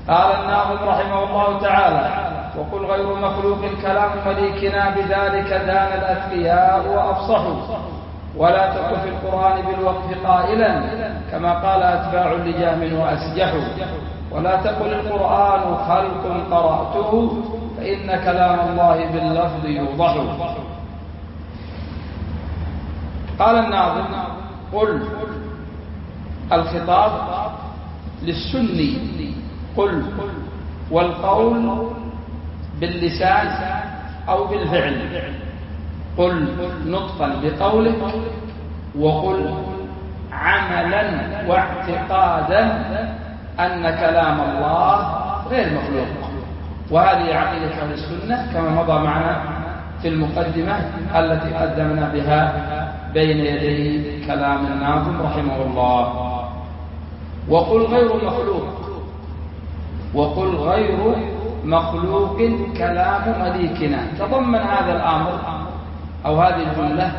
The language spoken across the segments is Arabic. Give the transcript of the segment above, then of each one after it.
قال الناظم رحمه الله تعالى: وقل غير مخلوق كلام مليكنا بذلك دان الأتقياء وأفصحوا، ولا تقل في القرآن بالوقف قائلا كما قال أتباع لجهم وأسجحوا، ولا تقل القرآن خلق قرأته فإن كلام الله باللفظ يوضح. قال الناظم: قل الخطاب للسني، قل، والقول باللسان أو بالفعل، قل نطقا بقولك، وقل عملا واعتقادا أن كلام الله غير مخلوق. وهذه عقيدة أهل السنة كما مضى معنا في المقدمة التي قدمنا بها بين يدي كلام الناظم رحمه الله. وقل غير مخلوق، وقل غير مخلوق كلام مليكنا، تضمن هذا الأمر أو هذه الجملة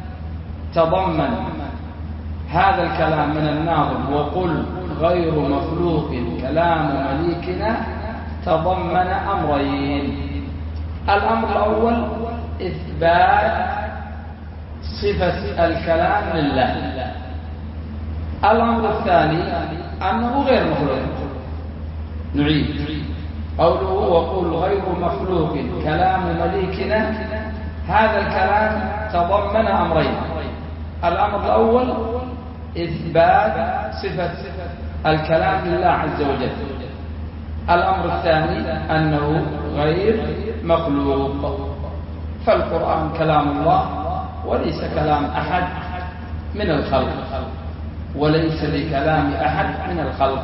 تضمن هذا الكلام من الناظم: وقل غير مخلوق كلام مليكنا، تضمن أمرين. الأمر الأول إثبات صفة الكلام لله. الأمر الثاني أنه غير مخلوق. نعيد قوله: وقل غير مخلوق كلام مليكنا، هذا الكلام تضمن أمرين. الأمر الأول إثبات صفة الكلام لله عز وجل. الأمر الثاني أنه غير مخلوق. فالقرآن كلام الله وليس كلام أحد من الخلق، وليس بكلام أحد من الخلق.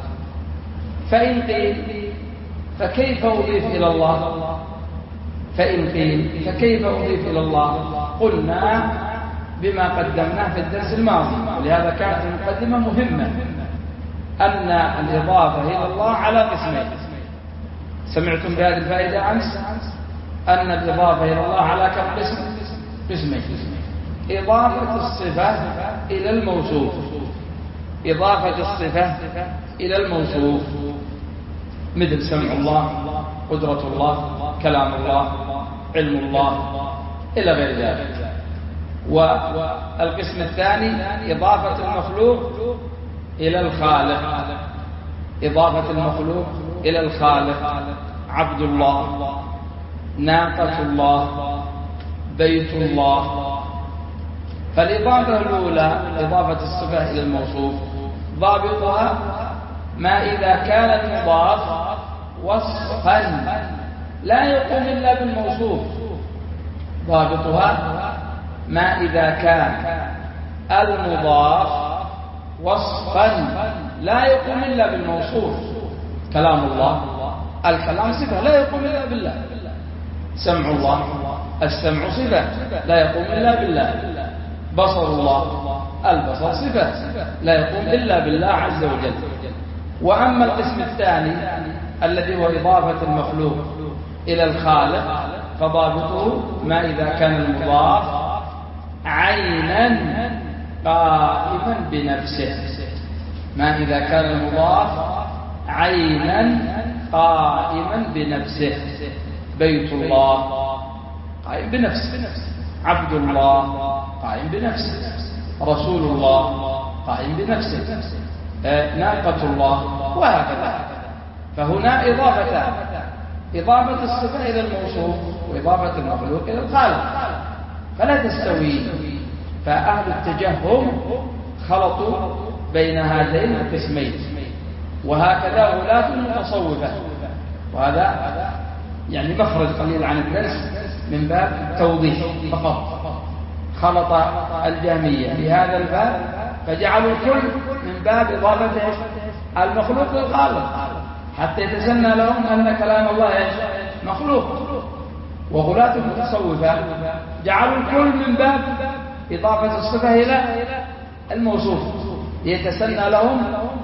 فإن قيل فكيف أضيف إلى الله؟ فإن قيل فكيف أضيف إلى الله؟ قلنا بما قدمناه في الدرس الماضي، ولهذا كانت المقدمة مهمة، أن الإضافة إلى الله على قسمين. سمعتم بهذه الفائدة أمس أن الإضافة إلى الله على كم قسم؟ قسمين: إضافة الصفة إلى الموصوف، إضافة الصفة إلى الموصوف، مثل سمع الله، قدرة الله، كلام الله، علم الله، إلى غير ذلك. والقسم الثاني إضافة المخلوق إلى الخالق، إضافة المخلوق إلى الخالق: عبد الله، ناقة الله، بيت الله. فالإضافة الأولى إضافة الصفة إلى الموصوف، ضابطها ما إذا كان المضاف وصفا لا يقوم إلا بالموصوف. ضابطها ما إذا كان المضاف وصفا لا يقوم إلا بالموصوف. كلام الله، الكلام صفة لا يقوم إلا بالله. سمع الله، السمع صفة لا يقوم إلا بالله. بصر الله، البصر صفة لا يقوم إلا بالله عز وجل. وأما القسم الثاني الذي هو إضافة المخلوق إلى الخالق، فضابطه ما إذا كان المضاف عينا قائما بنفسه. ما إذا كان المضاف عينا قائما بنفسه: بيت الله قائم بنفسه، عبد الله قائم بنفسه، رسول الله قائم بنفسه، ناقة الله، وهكذا. فهنا إضافتان: إضافة الصفة إلى الموصوف، وإضافة المخلوق إلى الخالق، فلا تستوي. فأهل التجهم خلطوا بين هذين القسمين، وهكذا ولاة المتصوفة. وهذا يعني مخرج قليل عن الدرس من باب توضيح فقط. خلط الجهمية في هذا الباب فجعلوا الكل من باب إضافة المخلوق للخالق، حتى يتسنى لهم أن كلام الله مخلوق. وغلاة المتصوفة جعلوا الكل من باب إضافة الصفة إلى الموصوف، ليتسنى لهم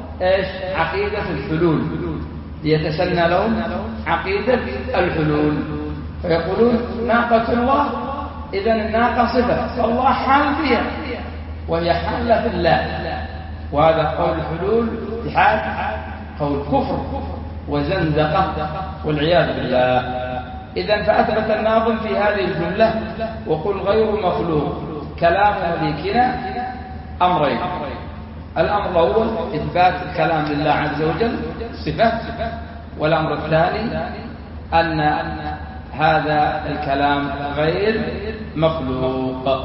عقيدة الحلول، ليتسنى لهم عقيدة الحلول. فيقولون ناقة الله، إذن الناقة صفة، فالله حال فيها وهي حالة في الله. وهذا قول الحلول اتحاد، قول كفر وزندقة والعياذ بالله. إذن فأثبت الناظم في هذه الجملة وقل غير مخلوق كلام مليكنا أمرين: الأمر الأول إثبات الكلام لله عز وجل صفة، والأمر الثاني أن هذا الكلام غير مخلوق.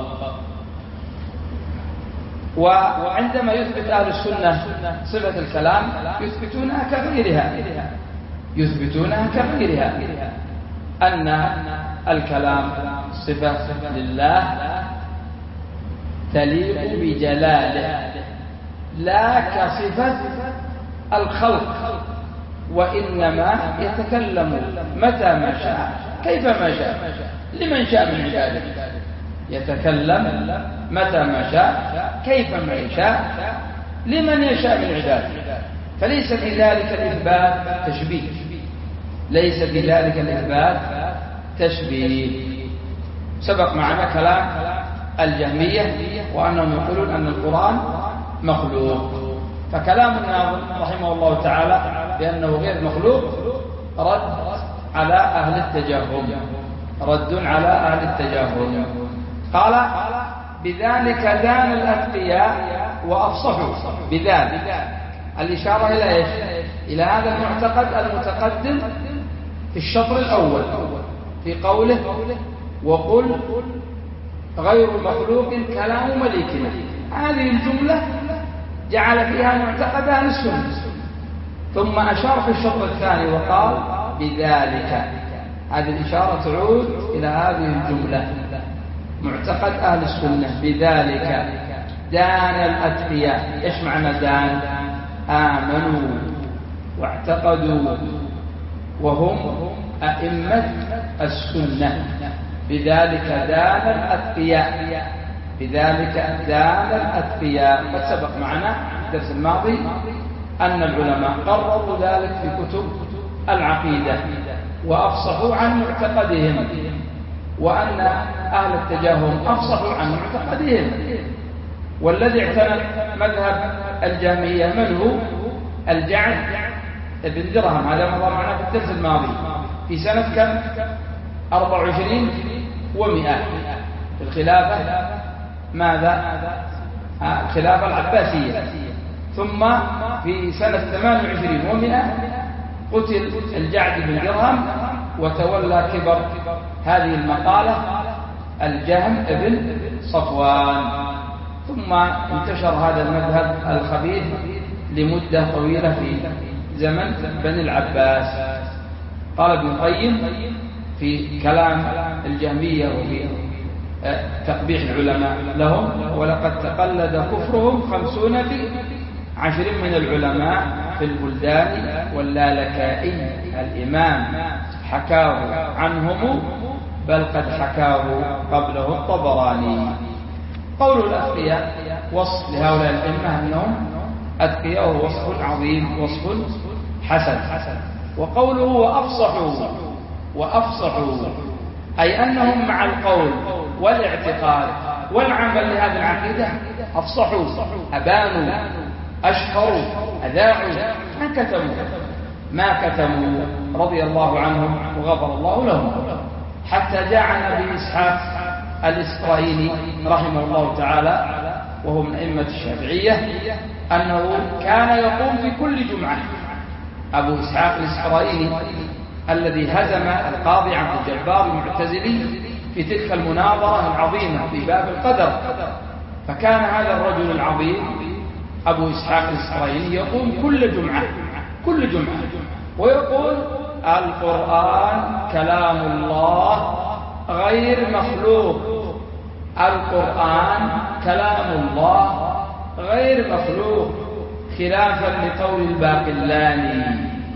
وعندما يثبت أهل السنة صفة الكلام يثبتونها كغيرها أن الكلام صفة لله تليق بجلاله لا كصفة الخلق، وإنما يتكلم متى ما شاء كيفما شاء لمن شاء من عباده، يتكلم متى ما شاء كيفما يشاء لمن يشاء من عباده. فليس في ذلك الإثبات تشبيه، ليس في ذلك الإثبات تشبيه. سبق معنا كلام الجهمية وأنهم يقولون أن القرآن مخلوق، فكلام الناظم رحمه الله تعالى بأنه غير مخلوق رد على أهل التجهم، قال بذلك دان الأتقياء وأفصحوا. بذلك الإشارة إلى إيش؟ إلى هذا المعتقد المتقدم في الشطر الأول في قوله وقل غير مخلوق كلام مليكنا. هذه الجملة جعل فيها معتقد أهل السنة، ثم أشار في الشطر الثاني وقال بذلك. هذه الإشارة تعود إلى هذه الجملة معتقد أهل السنة. بذلك دان الأتقياء. إيش معنى دان؟ آمنوا واعتقدوا وهم أئمة السنة. بذلك دان الأتقياء، بذلك دان الأتقياء. قد سبق معنا في الدرس الماضي أن العلماء قرروا ذلك في كتب العقيدة وأفصحوا عن معتقدهم، وأن أهل التجاهم أفصحوا عن معتقدهم. والذي اعتنق مذهب الجهمية من هو؟ الجعد بن درهم. هذا مر معنا في الدرس الماضي في سنة كم؟ 24 و100 في الخلافة. ماذا؟ الخلافة العباسية. ثم في سنة 28 و100 قتل الجعد بن درهم، وتولى كبر هذه المقالة الجهم بن صفوان. ثم انتشر هذا المذهب الخبيث لمدة طويلة في زمن بني العباس. قال ابن القيم في كلام الجهمية وفي تقبيح العلماء لهم: ولقد تقلد كفرهم 50 في 10 من العلماء في البلدان واللالكائي الإمام حكاه عنهم، بل قد حكاه قبله الطبراني. قول الأتقياء وصف لهؤلاء الأئمة أنهم أتقياء وصف عظيم، وصف حسن. وقوله وأفصحوا أي أنهم مع القول والاعتقاد والعمل لهذه العقيدة أفصحوا، أبانوا، أشهروا، أذاعوا، ما كتموا رضي الله عنهم وغفر الله لهم. حتى جاء عن أبي إسحاق الإسرائيلي رحمه الله تعالى وهو من أئمة الشافعية أنه كان يقوم في كل جمعة. أبو إسحاق الإسرائيلي الذي هزم القاضي عبد الجبار المعتزلي في تلك المناظرة العظيمة في باب القدر، فكان هذا الرجل العظيم أبو إسحاق الإسرائيلي يقوم كل جمعة ويقول القرآن كلام الله غير مخلوق، القرآن كلام الله غير مخلوق، خلافا لقول الباقلاني،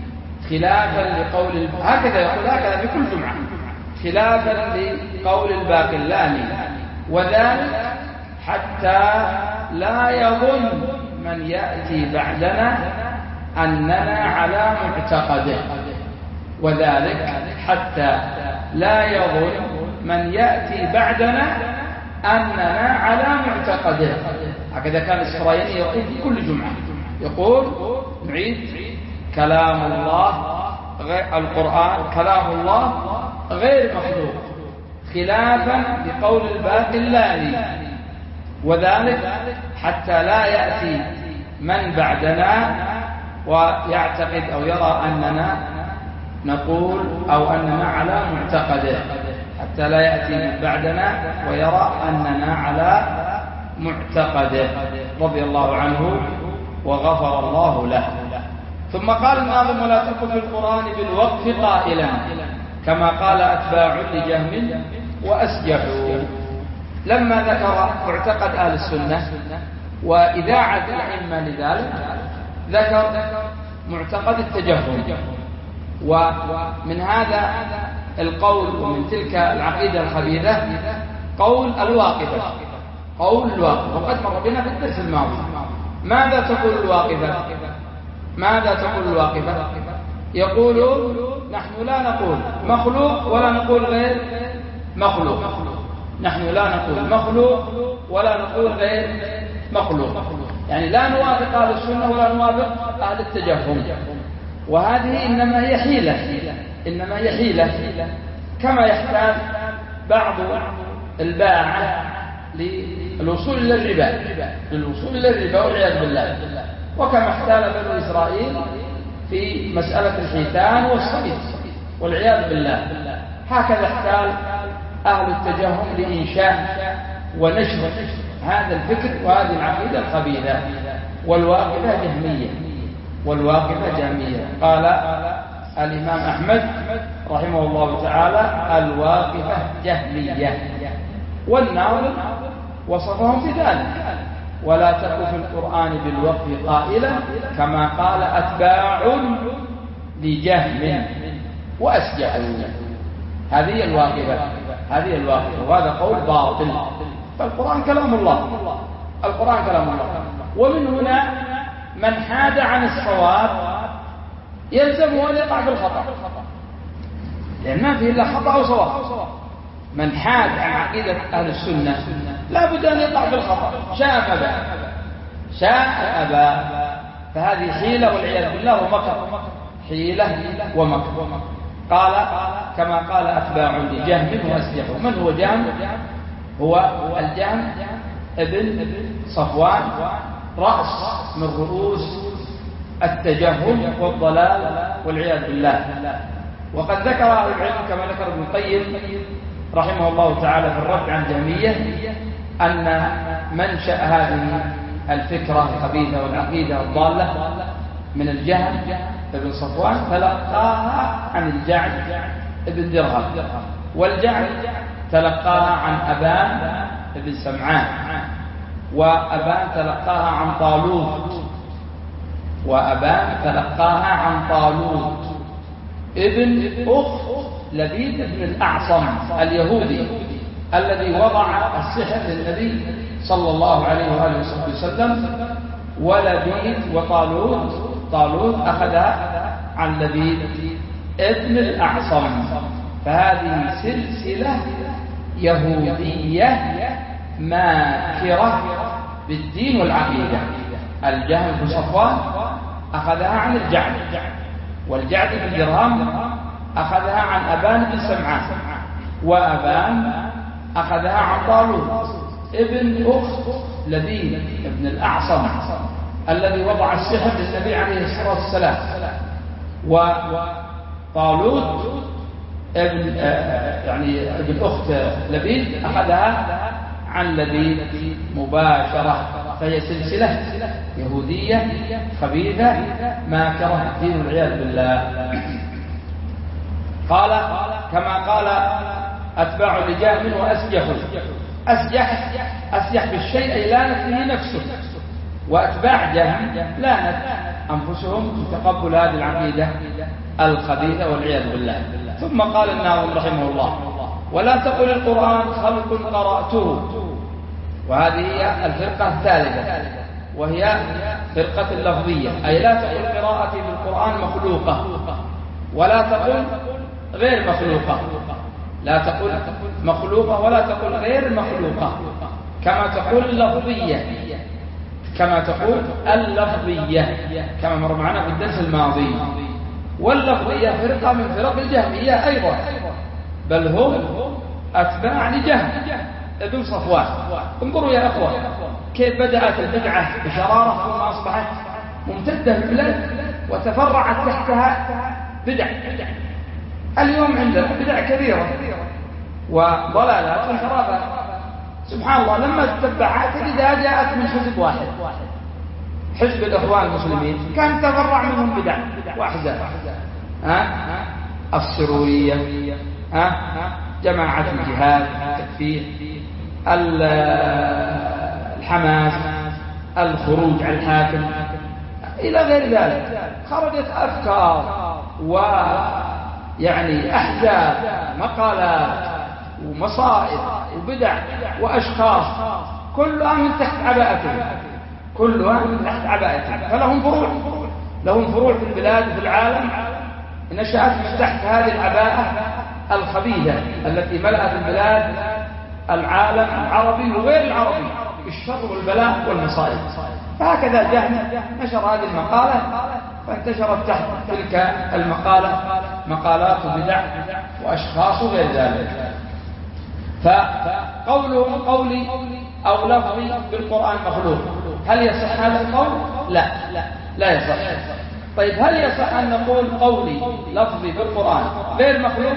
هكذا يقول هكذا في كل جمعة، خلافا لقول الباقلاني. وذلك حتى لا يظن من يأتي بعدنا أننا على معتقده، وذلك حتى لا يظن من يأتي بعدنا أننا على معتقده. هكذا كان الإسرائيلي يقول في كل جمعة، يقول نعيد كلام الله القرآن كلام الله غير مخلوق، خلافا لقول الباقلاني، وذلك حتى لا يأتي من بعدنا ويعتقد أو يرى أننا نقول أو أننا على معتقده، حتى لا يأتي من بعدنا ويرى أننا على معتقده رضي الله عنه وغفر الله له. ثم قال الناظم: ولا تكن في القرآن بالوقف قائلا، كما قال أتباع لجهم وأسجحوا. لما ذكر معتقد أهل السنة وإذاعة الأئمة لذلك، ذكر معتقد التجهم، ومن هذا القول ومن تلك العقيدة الخبيثة قول الواقفة. وقد مر بنا في الدرس الماضي. ماذا تقول الواقفة؟ يقولون: نحن لا نقول مخلوق ولا نقول غير مخلوق. نحن لا نقول مخلوق ولا نقول غير مخلوق، يعني لا نوافق أهل السنة ولا نوافق أهل التجهم. وهذه إنما هي حيلة كما يحتاج بعض الباعة للوصول إلى الربا والعياذ بالله، وكما احتال بنو إسرائيل في مسألة الحيتان والصيد والعياذ بالله، هكذا احتال أهل التجهم لإنشاء ونشر هذا الفكر وهذه العقيدة الخبيثة. والواقفة جهمية. قال الإمام أحمد رحمه الله تعالى: الواقفة جهمية. والناظم وصفهم بذلك: ولا تك في القرآن بالوقف قائلا، كما قال أتباع لجهم وأسجحوا. هذه الواقفة، وهذا قول باطل. فالقرآن كلام الله، ومن هنا من حاد عن الصواب يلزمه أن يقع في الخطأ، لأن ما فيه إلا خطأ وصواب. من حاد عن عقيدة أهل السنة لا بد أن يقع في الخطأ، شاء أبى. فهذه حيلة والعياذ بالله ومكر، حيلة ومكر. قال كما قال أتباع لجهم وأسجحوا. من هو جهم؟ هو الجهم ابن صفوان، رأس من رؤوس التجهم والضلال والعياذ بالله. وقد ذكر أهل العلم كما ذكر ابن القيم رحمه الله تعالى في الرد عن الجهمية أن منشأ هذه الفكرة الخبيثة والعقيدة الضالة من الجهم ابن صفوان تلقاها عن الجعد ابن درهم، والجعد تلقاها عن أبان ابن سمعان، وأبان تلقاها عن طالوت ابن أخت لبيد بن الأعصم اليهودي الذي وضع السحر للنبي صلى الله عليه وآله وسلم. ولبيد طالوت أخذها عن لبيد ابن الأعصم. فهذه سلسلة يهودية ماكرة بالدين والعقيدة. الجهم بن صفوان أخذها عن الجعد، والجعد بن درهم أخذها عن أبان بن سمعان، وأبان أخذها عن طالوت ابن أخت لبيد ابن الأعصم الذي وضع السحر للنبي عليه الصلاة والسلام. وطالوت ابن أخت لبيد أخذها عن لبيد مباشرة. فهي سلسلة يهودية خبيثة ماكرة الدين والعياذ بالله. قال كما قال أتباع لجهم وأسجحوا. أسجح بالشيء أي لا نفيه نفسه، وأتباع جهم لا أنفسهم تقبل هذه العقيدة الخبيثة والعياذ بالله. ثم قال الناظم رحمه الله: ولا تقل القرآن خلق قرأته. وهذه هي الفرقة الثالثة، وهي فرقة اللفظية، أي لا تقل قراءتي بالقرآن مخلوقة، ولا تقل غير مخلوقة. لا تقل مخلوقة ولا تقل غير مخلوقة، كما تقول اللفظية. كما تقول اللفظية كما مر معنا في الدرس الماضي. واللفظية فرقة من فرق الجهمية أيضا، بل هم أتباع لجهم ابن صفوان. انظروا يا أخوة كيف بدأت البدعة بشرارة ثم أصبحت ممتدة في البلاد وتفرعت تحتها بدع. اليوم عندنا بدع كبيرة وضلالات وانحرافات. سبحان الله لما تتبعها تجدها جاءت من حزب واحد، حزب الإخوان المسلمين، كان تفرع منهم بدع وأحزاب، السرورية، جماعة الجهاد، التكفير، الحماس، الخروج على الحاكم إلى غير ذلك. خرجت أفكار ويعني أحزاب، مقالات ومصائب وبدع وأشخاص كلها من تحت عباءتهم، كلها من تحت عباءتهم. فلهم فروع، لهم فروع في البلاد وفي العالم نشأت من تحت هذه العباءة الخبيثة التي ملأت البلاد، العالم العربي وغير العربي، بالشر والبلاء والمصائب. فهكذا جهم نشر هذه المقالة فانتشرت تحت تلك المقالة مقالات وبدع وأشخاص وغير ذلك. فقولهم قولي أو لفظي بالقرآن مخلوق، هل يصح هذا القول؟ لا يصح. طيب هل يصح أن نقول قولي لفظي بالقرآن غير مخلوق؟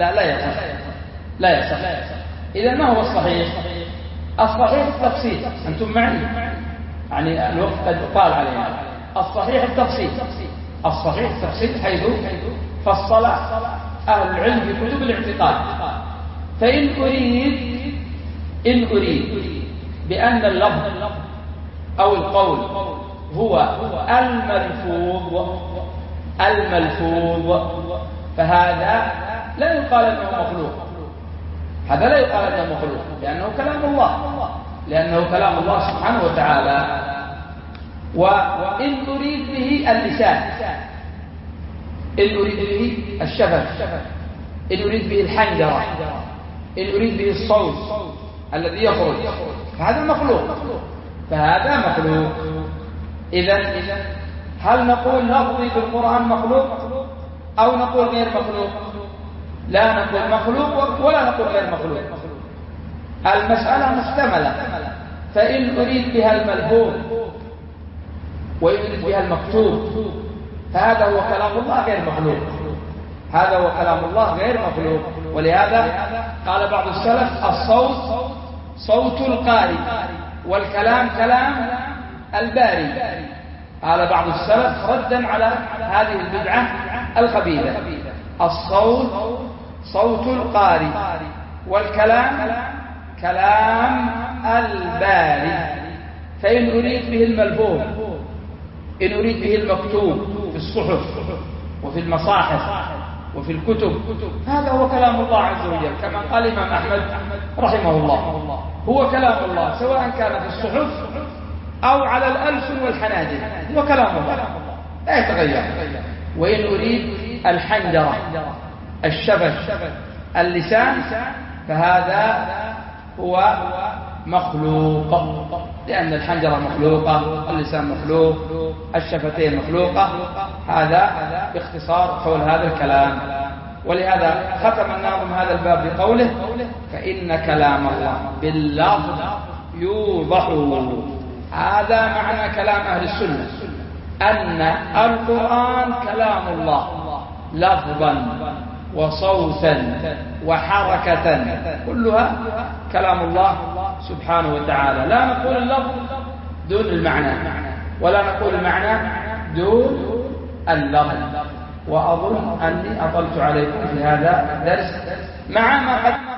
لا يصح. إذا ما هو الصحيح؟ الصحيح التفصيل. أنتم معي؟ يعني الوقت قد طال علينا. الصحيح التفصيل، الصحيح التفصيل حيث فصل أهل العلم في كتب الاعتقاد. فإن أريد بأن اللفظ أو القول هو الملفوظ فهذا لا يقال أنه مخلوق، هذا لا يقال أنه مخلوق، لأنه كلام الله سبحانه وتعالى. وإن أريد به اللسان، إن أريد به الشفة، إن أريد به الحنجرة، إن أريد به الصوت الذي يخرج، فهذا مخلوق. إذن هل نقول لفظي بالقرآن مخلوق أو نقول غير مخلوق؟ لا نقول مخلوق ولا نقول غير مخلوق. المسألة محتملة. فإن أريد بها الملفوظ وإن أريد بها المكتوب فهذا هو كلام الله غير مخلوق، هذا هو كلام الله غير مخلوق. ولهذا قال بعض السلف الصوت صوت القارئ والكلام كلام الباري. قال بعض السلف ردا على هذه البدعة الخبيثة: الصوت صوت القارئ والكلام كلام الباري. فإن أريد به الملفوظ، إن أريد به المكتوب في الصحف وفي المصاحف وفي الكتب، هذا هو كلام الله عز وجل. كما قال الإمام أحمد رحمه الله: هو كلام الله سواء كان في الصحف أو على الألسن والحناجر، هو كلام الله لا يتغير. وإن أريد الحنجرة، الشفة، اللسان، فهذا هو مخلوق، لأن الحنجرة مخلوقة، اللسان مخلوق، الشفتين مخلوقة. هذا باختصار حول هذا الكلام. ولهذا ختم الناظم هذا الباب بقوله: فإن كلام الله باللفظ يوضح. هذا معنى كلام أهل السنة، أن القرآن كلام الله لفظا وصوتا وحركة، كلها كلام الله سبحانه وتعالى. لا نقول اللفظ دون المعنى، ولا نقول المعنى دون اللفظ. وأظن أني أطلت عليكم في هذا الدرس مع ما قد